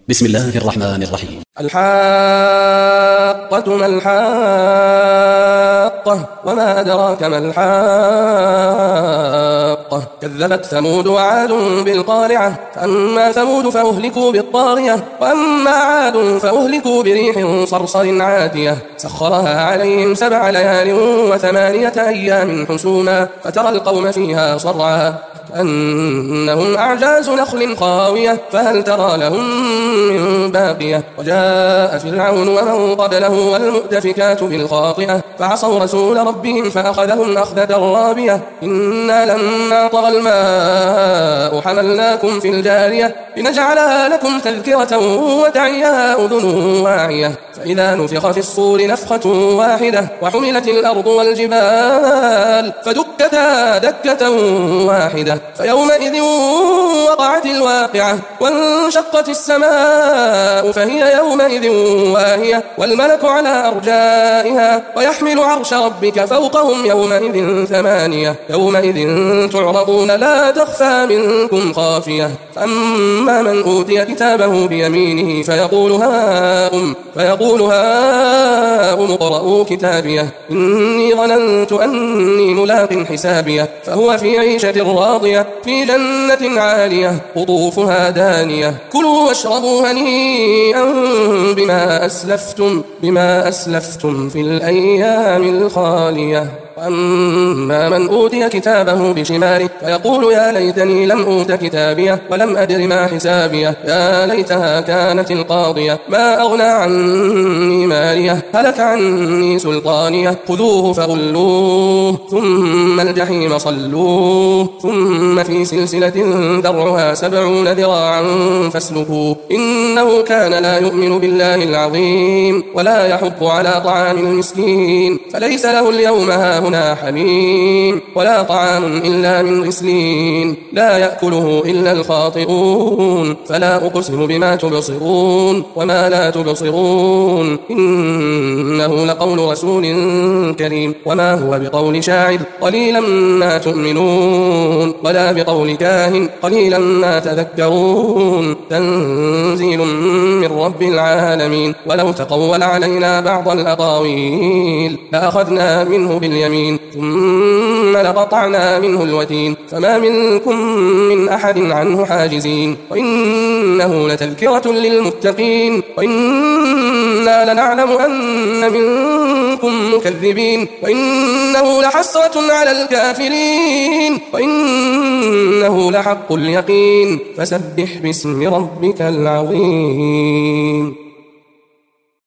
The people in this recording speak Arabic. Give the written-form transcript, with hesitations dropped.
بسم الله الرحمن الرحيم. الحاقة ما الحاقة وما أدراك ما الحاقة كذبت ثمود وعاد بالقارعة فأما ثمود فأهلكوا بالطاغية وأما عاد فأهلكوا بريح صرصر عاتية سخرها عليهم 7 ليال و8 أيام حسوما فترى القوم فيها صرعا كأنهم أعجاز نخل خاوية فهل ترى لهم من باقية وجاء فرعون ومن قبله والمؤتفكات بالخاطئة فعصوا رسول ربهم فأخذهم أخذة رابية إنا لما طغى الماء حملناكم في الجارية لنجعلها لكم تذكرة وتعيها أذن واعية فإذا نفخ في الصور نفخة واحدة وحملت الأرض والجبال فدكتا دكة واحدة فيومئذ وقعت الواقعة وانشقت السماء فهي يومئذ واهية والملك على أرجائها ويحمل عرش ربك فوقهم يومئذ 8 يومئذ تعرضون لا تخفى منكم خافية فأما من أوتي كتابه بيمينه فيقول هاؤم اقرءوا كتابيه إني ظننت أني ملاق حسابيه فهو في عيشة راضية في جنة عالية قطوفها دانية كلوا واشربوا هنيئا بما أسلفتم في الأيام الخالية وأما من أوتي كتابه بشماله فيقول يا ليتني لم أوت كتابيه ولم أدر ما حسابيه يا ليتها كانت القاضية ما أغنى عني ماليه هلك عني سلطانيه خذوه فغلوه ثم الجحيم صلوه ثم في سلسلة ذرعها 70 ذراعا فاسلكوه إنه كان لا يؤمن بالله العظيم ولا يحض على طعام المسكين فليس له اليوم هاهنا حميم ولا طعام إلا من غسلين لا يأكله إلا الخاطئون فلا أقسم بما تبصرون وما لا تبصرون إنه لقول رسول كريم وما هو بقول شاعر قليلا ما تؤمنون ولا بقول كاهن قليلا ما تذكرون تنزيل من رب العالمين ولو تقول علينا بعض الأقاويل لأخذنا منه باليمين ثم لقطعنا منه الوتين فما منكم من أحد عنه حاجزين وإنه لتذكرة للمتقين وإنا لنعلم أن منكم مكذبين وإنه لحسرة على الكافرين وإنه لحق اليقين فسبح باسم ربك العظيم.